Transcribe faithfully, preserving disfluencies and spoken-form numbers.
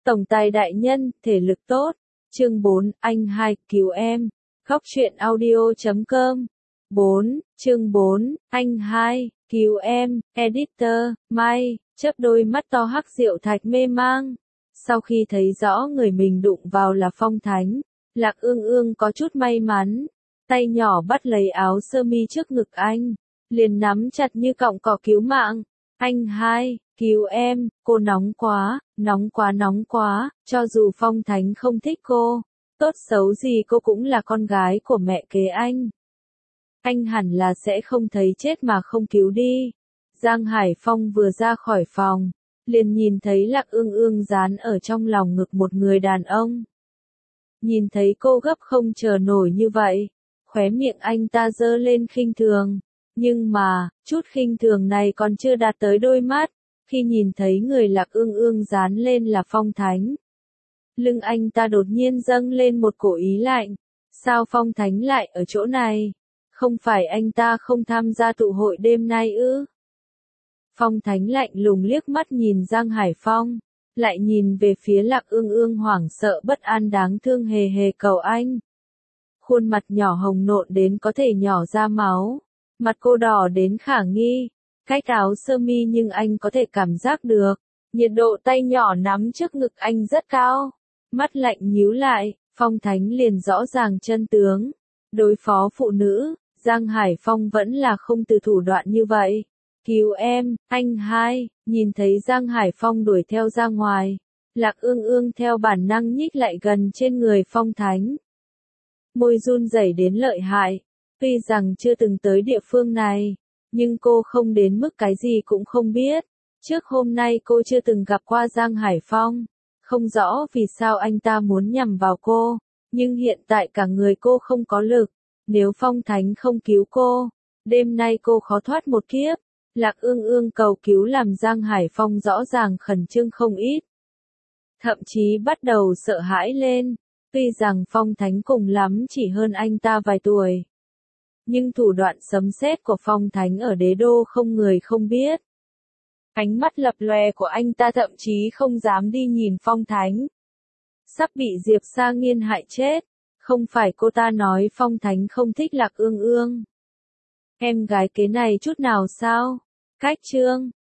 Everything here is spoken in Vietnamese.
Tổng tài đại nhân, thể lực tốt. Chương bốn, anh hai, cứu em. Khóc chuyện audio chấm com. bốn, chương bốn, anh hai, cứu em. Editor, Mai, chớp đôi mắt to hắc diệu thạch mê mang. Sau khi thấy rõ người mình đụng vào là Phong Thánh, Lạc Ương Ương có chút may mắn. Tay nhỏ bắt lấy áo sơ mi trước ngực anh, liền nắm chặt như cọng cỏ cứu mạng. Anh hai, cứu em, cô nóng quá, nóng quá nóng quá, cho dù Phong Thánh không thích cô, tốt xấu gì cô cũng là con gái của mẹ kế anh. Anh hẳn là sẽ không thấy chết mà không cứu đi. Giang Hải Phong vừa ra khỏi phòng, liền nhìn thấy Lạc Ương Ương dán ở trong lòng ngực một người đàn ông. Nhìn thấy cô gấp không chờ nổi như vậy, khóe miệng anh ta giơ lên khinh thường. Nhưng mà, chút khinh thường này còn chưa đạt tới đôi mắt, khi nhìn thấy người Lạc Ương Ương dán lên là Phong Thánh. Lưng anh ta đột nhiên dâng lên một cổ ý lạnh. Sao Phong Thánh lại ở chỗ này? Không phải anh ta không tham gia tụ hội đêm nay ư? Phong Thánh lạnh lùng liếc mắt nhìn Giang Hải Phong, lại nhìn về phía Lạc Ương Ương hoảng sợ bất an đáng thương hề hề cầu anh. Khuôn mặt nhỏ hồng nộn đến có thể nhỏ ra máu, mặt cô đỏ đến khả nghi, cách áo sơ mi nhưng anh có thể cảm giác được, nhiệt độ tay nhỏ nắm trước ngực anh rất cao. Mắt lạnh nhíu lại, Phong Thánh liền rõ ràng chân tướng. Đối phó phụ nữ, Giang Hải Phong vẫn là không từ thủ đoạn như vậy. Cứu em, anh hai, nhìn thấy Giang Hải Phong đuổi theo ra ngoài. Lạc Ương Ương theo bản năng nhích lại gần trên người Phong Thánh. Môi run rẩy đến lợi hại. Tuy rằng chưa từng tới địa phương này, nhưng cô không đến mức cái gì cũng không biết. Trước hôm nay cô chưa từng gặp qua Giang Hải Phong. Không rõ vì sao anh ta muốn nhằm vào cô, nhưng hiện tại cả người cô không có lực. Nếu Phong Thánh không cứu cô, đêm nay cô khó thoát một kiếp. Lạc Ương Ương cầu cứu làm Giang Hải Phong rõ ràng khẩn trương không ít. Thậm chí bắt đầu sợ hãi lên, tuy rằng Phong Thánh cùng lắm chỉ hơn anh ta vài tuổi. Nhưng thủ đoạn sấm sét của Phong Thánh ở đế đô không người không biết. Ánh mắt lập lòe của anh ta thậm chí không dám đi nhìn Phong Thánh. Sắp bị Diệp Sa Nghiên hại chết. Không phải cô ta nói Phong Thánh không thích Lạc Ương Ương. Em gái kế này chút nào sao? Cách chương,